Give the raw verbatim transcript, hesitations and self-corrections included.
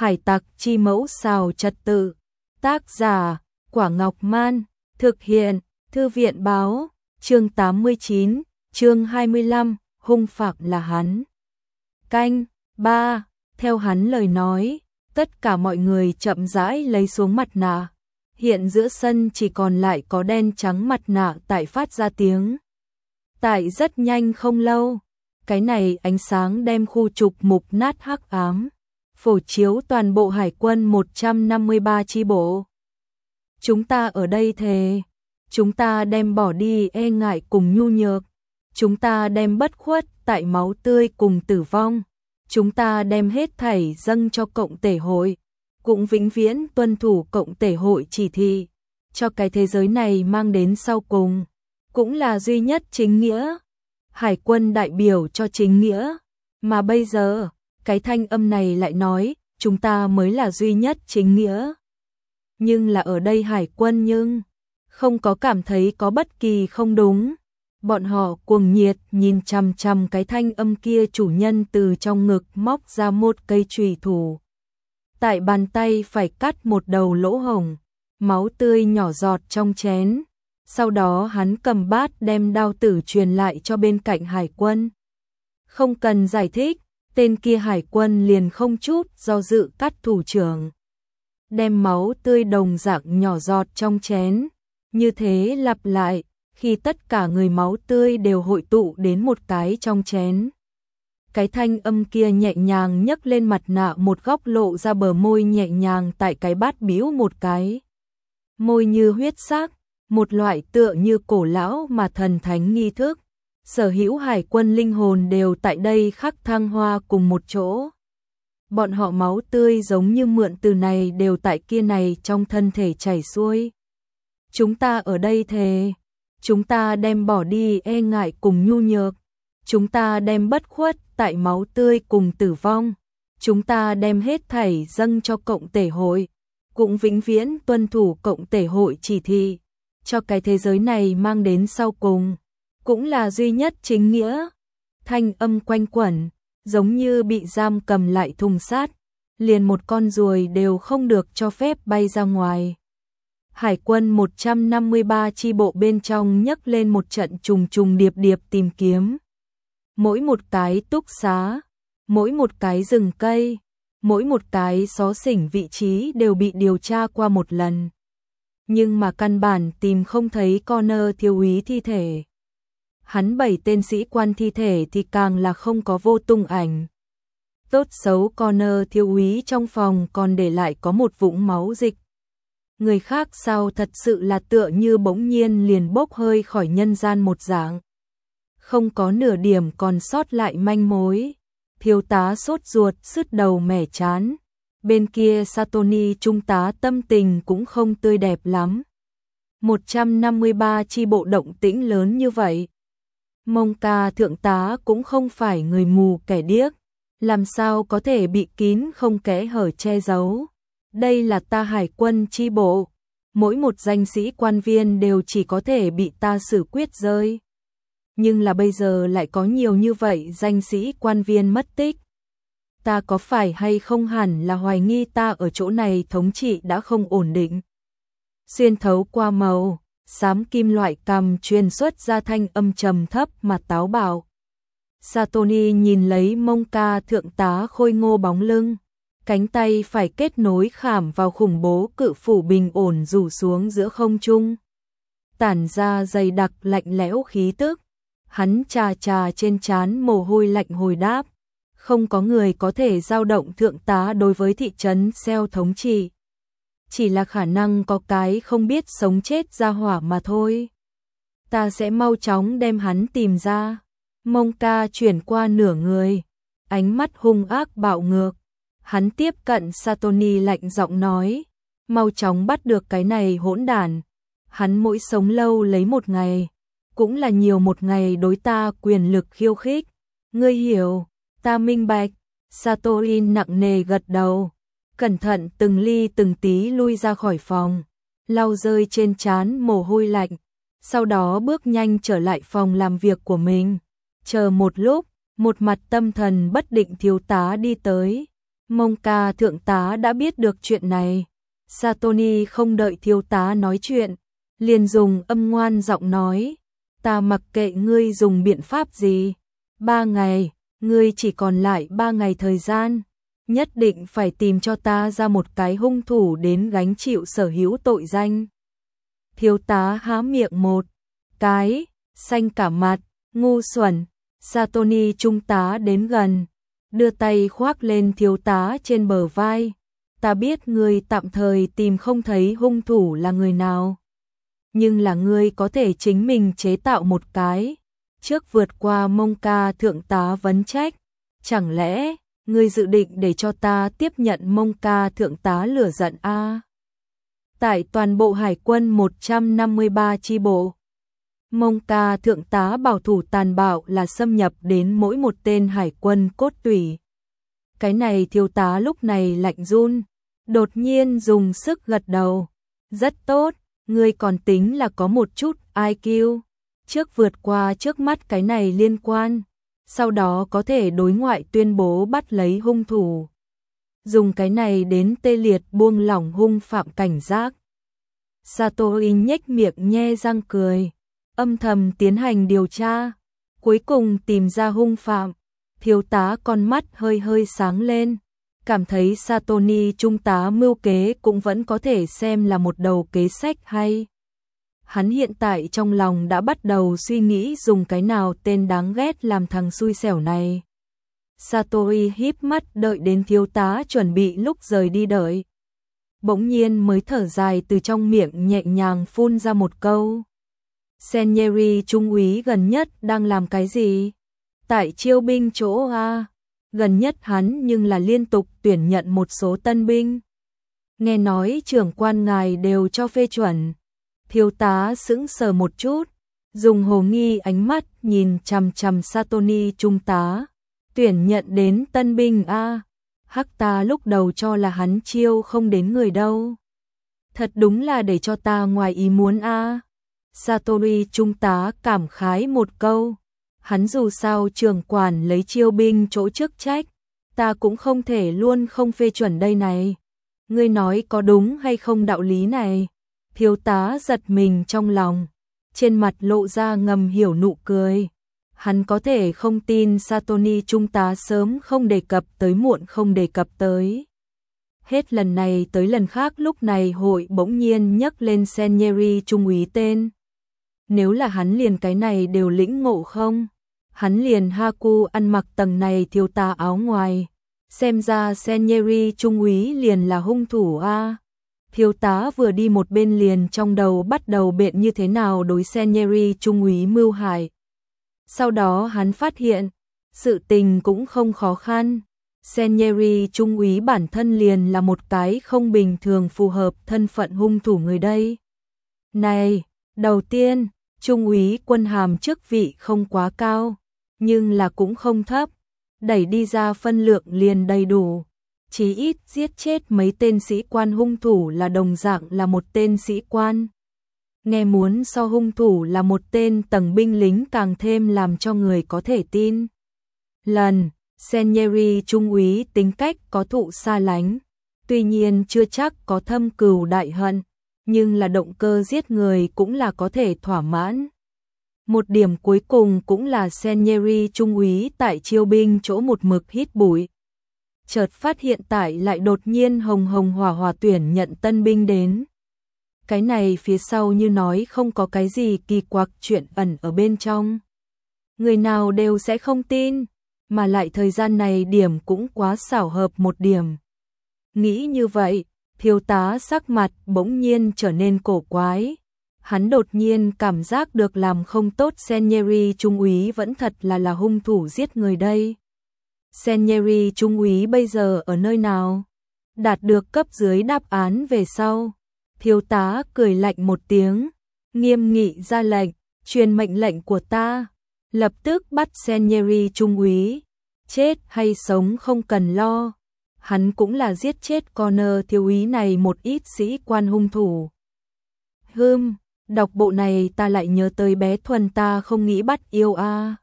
Hải tặc chi mẫu xào trật tự. Tác giả, Quả Ngọc Man. Thực hiện, Thư viện báo. Chương tám mươi chín, chương hai mươi lăm, hung phạm là hắn. Canh, ba, theo hắn lời nói, tất cả mọi người chậm rãi lấy xuống mặt nạ. Hiện giữa sân chỉ còn lại có đen trắng mặt nạ tại phát ra tiếng. Tại rất nhanh không lâu, cái này ánh sáng đem khu trục mục nát hắc ám, phổ chiếu toàn bộ hải quân một trăm năm mươi ba chi bộ. Chúng ta ở đây thề, chúng ta đem bỏ đi e ngại cùng nhu nhược, chúng ta đem bất khuất tại máu tươi cùng tử vong, chúng ta đem hết thảy dâng cho cộng thể hội, cũng vĩnh viễn tuân thủ cộng thể hội chỉ thị, cho cái thế giới này mang đến sau cùng, cũng là duy nhất chính nghĩa. Hải quân đại biểu cho chính nghĩa, mà bây giờ, cái thanh âm này lại nói, chúng ta mới là duy nhất chính nghĩa. Nhưng là ở đây hải quân nhưng không có cảm thấy có bất kỳ không đúng. Bọn họ cuồng nhiệt nhìn chằm chằm cái thanh âm kia, chủ nhân từ trong ngực móc ra một cây chùy thủ. Tại bàn tay phải cắt một đầu lỗ hổng, máu tươi nhỏ giọt trong chén. Sau đó hắn cầm bát đem đao tử truyền lại cho bên cạnh hải quân. Không cần giải thích, tên kia hải quân liền không chút do dự cắt thủ trưởng. Đem máu tươi đồng dạng nhỏ giọt trong chén. Như thế lặp lại, khi tất cả người máu tươi đều hội tụ đến một cái trong chén. Cái thanh âm kia nhẹ nhàng nhấc lên mặt nạ một góc, lộ ra bờ môi nhẹ nhàng tại cái bát bĩu một cái. Môi như huyết sắc, một loại tựa như cổ lão mà thần thánh nghi thức. Sở hữu hải quân linh hồn đều tại đây khắc thăng hoa cùng một chỗ. Bọn họ máu tươi giống như mượn từ này đều tại kia này trong thân thể chảy xuôi. Chúng ta ở đây thề, chúng ta đem bỏ đi e ngại cùng nhu nhược, chúng ta đem bất khuất tại máu tươi cùng tử vong, chúng ta đem hết thảy dâng cho cộng thể hội, cũng vĩnh viễn tuân thủ cộng thể hội chỉ thị, cho cái thế giới này mang đến sau cùng, cũng là duy nhất chính nghĩa. Thanh âm quanh quẩn, giống như bị giam cầm lại thùng sắt, liền một con ruồi đều không được cho phép bay ra ngoài. Hải quân một trăm năm mươi ba chi bộ bên trong nhấc lên một trận trùng trùng điệp điệp tìm kiếm. Mỗi một cái túc xá, mỗi một cái rừng cây, mỗi một cái xó xỉnh vị trí đều bị điều tra qua một lần. Nhưng mà căn bản tìm không thấy Connor thiếu úy thi thể. Hắn bảy tên sĩ quan thi thể thì càng là không có vô tung ảnh. Tốt xấu Connor thiếu úy trong phòng còn để lại có một vũng máu dịch. Người khác sao thật sự là tựa như bỗng nhiên liền bốc hơi khỏi nhân gian một dạng. Không có nửa điểm còn sót lại manh mối. Thiếu tá sốt ruột sứt đầu mẻ chán. Bên kia Satoni trung tá tâm tình cũng không tươi đẹp lắm. một trăm năm mươi ba chi bộ động tĩnh lớn như vậy. Mông ca thượng tá cũng không phải người mù kẻ điếc. Làm sao có thể bị kín không kẽ hở che giấu. Đây là ta hải quân chi bộ. Mỗi một danh sĩ quan viên đều chỉ có thể bị ta xử quyết rơi. Nhưng là bây giờ lại có nhiều như vậy danh sĩ quan viên mất tích. Ta có phải hay không hẳn là hoài nghi ta ở chỗ này thống trị đã không ổn định. Xuyên thấu qua màu, xám kim loại cằm truyền xuất ra thanh âm trầm thấp mà táo bạo. Satoni nhìn lấy Mông ca thượng tá khôi ngô bóng lưng. Cánh tay phải kết nối khảm vào khủng bố cự phủ bình ổn rủ xuống giữa không trung. Tản ra dày đặc lạnh lẽo khí tức. Hắn trà trà trên trán mồ hôi lạnh hồi đáp. Không có người có thể dao động thượng tá đối với thị trấn Seo thống trị. Chỉ là khả năng có cái không biết sống chết ra hỏa mà thôi. Ta sẽ mau chóng đem hắn tìm ra. Mông ca chuyển qua nửa người. Ánh mắt hung ác bạo ngược. Hắn tiếp cận Satoni lạnh giọng nói. Mau chóng bắt được cái này hỗn đản. Hắn mỗi sống lâu lấy một ngày. Cũng là nhiều một ngày đối ta quyền lực khiêu khích. Ngươi hiểu, ta minh bạch. Satori nặng nề gật đầu. Cẩn thận từng ly từng tí lui ra khỏi phòng. Lau rơi trên trán mồ hôi lạnh. Sau đó bước nhanh trở lại phòng làm việc của mình. Chờ một lúc, một mặt tâm thần bất định thiếu tá đi tới. Mông ca thượng tá đã biết được chuyện này. Satoni không đợi thiếu tá nói chuyện, liền dùng âm ngoan giọng nói, ta mặc kệ ngươi dùng biện pháp gì. Ba ngày, ngươi chỉ còn lại ba ngày thời gian, nhất định phải tìm cho ta ra một cái hung thủ đến gánh chịu sở hữu tội danh. Thiếu tá há miệng một cái, xanh cả mặt, ngu xuẩn. Satoni trung tá đến gần, đưa tay khoác lên thiếu tá trên bờ vai. Ta biết ngươi tạm thời tìm không thấy hung thủ là người nào, nhưng là ngươi có thể chính mình chế tạo một cái. Trước vượt qua Mông ca thượng tá vấn trách, chẳng lẽ ngươi dự định để cho ta tiếp nhận Mông ca thượng tá lửa giận a? À? Tại toàn bộ hải quân một trăm năm mươi ba chi bộ, Mông ca thượng tá bảo thủ tàn bạo là xâm nhập đến mỗi một tên hải quân cốt tủy. Cái này thiếu tá lúc này lạnh run, đột nhiên dùng sức gật đầu. Rất tốt, ngươi còn tính là có một chút i kiu. Trước vượt qua trước mắt cái này liên quan, sau đó có thể đối ngoại tuyên bố bắt lấy hung thủ. Dùng cái này đến tê liệt buông lỏng hung phạm cảnh giác. Satori nhếch miệng nhe răng cười, âm thầm tiến hành điều tra, cuối cùng tìm ra hung phạm. Thiếu tá con mắt hơi hơi sáng lên, cảm thấy Satoni trung tá mưu kế cũng vẫn có thể xem là một đầu kế sách hay. Hắn hiện tại trong lòng đã bắt đầu suy nghĩ dùng cái nào tên đáng ghét làm thằng xui xẻo này. Satori híp mắt đợi đến thiếu tá chuẩn bị lúc rời đi đợi. Bỗng nhiên mới thở dài từ trong miệng nhẹ nhàng phun ra một câu. Senieri trung úy gần nhất đang làm cái gì? Tại chiêu binh chỗ A. Gần nhất hắn nhưng là liên tục tuyển nhận một số tân binh. Nghe nói trưởng quan ngài đều cho phê chuẩn. Thiếu tá sững sờ một chút, dùng hồ nghi ánh mắt nhìn chằm chằm Satoni trung tá. Tuyển nhận đến tân binh A. Hắc ta lúc đầu cho là hắn chiêu không đến người đâu. Thật đúng là để cho ta ngoài ý muốn A. Satori trung tá cảm khái một câu. Hắn dù sao trưởng quản lấy chiêu binh chỗ chức trách, ta cũng không thể luôn không phê chuẩn đây này. Ngươi nói có đúng hay không đạo lý này? Thiếu tá giật mình trong lòng, trên mặt lộ ra ngầm hiểu nụ cười. Hắn có thể không tin Satoni trung tá sớm không đề cập tới muộn không đề cập tới. Hết lần này tới lần khác lúc này hội bỗng nhiên nhắc lên Senieri trung úy tên. Nếu là hắn liền cái này đều lĩnh ngộ không? Hắn liền Haku ăn mặc tầng này thiếu tá áo ngoài. Xem ra Senieri trung úy liền là hung thủ a. Thiếu tá vừa đi một bên liền trong đầu bắt đầu biện như thế nào đối Senieri trung úy mưu hại. Sau đó hắn phát hiện, sự tình cũng không khó khăn. Senieri trung úy bản thân liền là một cái không bình thường phù hợp thân phận hung thủ người đây. Này, đầu tiên, trung úy quân hàm chức vị không quá cao, nhưng là cũng không thấp, đẩy đi ra phân lượng liền đầy đủ. Chí ít giết chết mấy tên sĩ quan hung thủ là đồng dạng là một tên sĩ quan. Nghe muốn so hung thủ là một tên tầng binh lính càng thêm làm cho người có thể tin. Lần, Senieri trung úy tính cách có thụ xa lánh, tuy nhiên chưa chắc có thâm cừu đại hận, nhưng là động cơ giết người cũng là có thể thỏa mãn. Một điểm cuối cùng cũng là Senieri trung úy tại chiêu binh chỗ một mực hít bụi. Chợt phát hiện tại lại đột nhiên hồng hồng hỏa hỏa tuyển nhận tân binh đến. Cái này phía sau như nói không có cái gì kỳ quặc chuyện ẩn ở bên trong. Người nào đều sẽ không tin, mà lại thời gian này điểm cũng quá xảo hợp một điểm. Nghĩ như vậy, thiếu tá sắc mặt bỗng nhiên trở nên cổ quái. Hắn đột nhiên cảm giác được làm không tốt Senieri trung úy vẫn thật là là hung thủ giết người đây. Senieri trung úy bây giờ ở nơi nào? Đạt được cấp dưới đáp án về sau. Thiếu tá cười lạnh một tiếng, nghiêm nghị ra lệnh, truyền mệnh lệnh của ta. Lập tức bắt Senieri trung úy. Chết hay sống không cần lo. Hắn cũng là giết chết Connor thiếu úy này một ít sĩ quan hung thủ. Hừm, đọc bộ này ta lại nhớ tới bé Thuần ta không nghĩ bắt yêu a.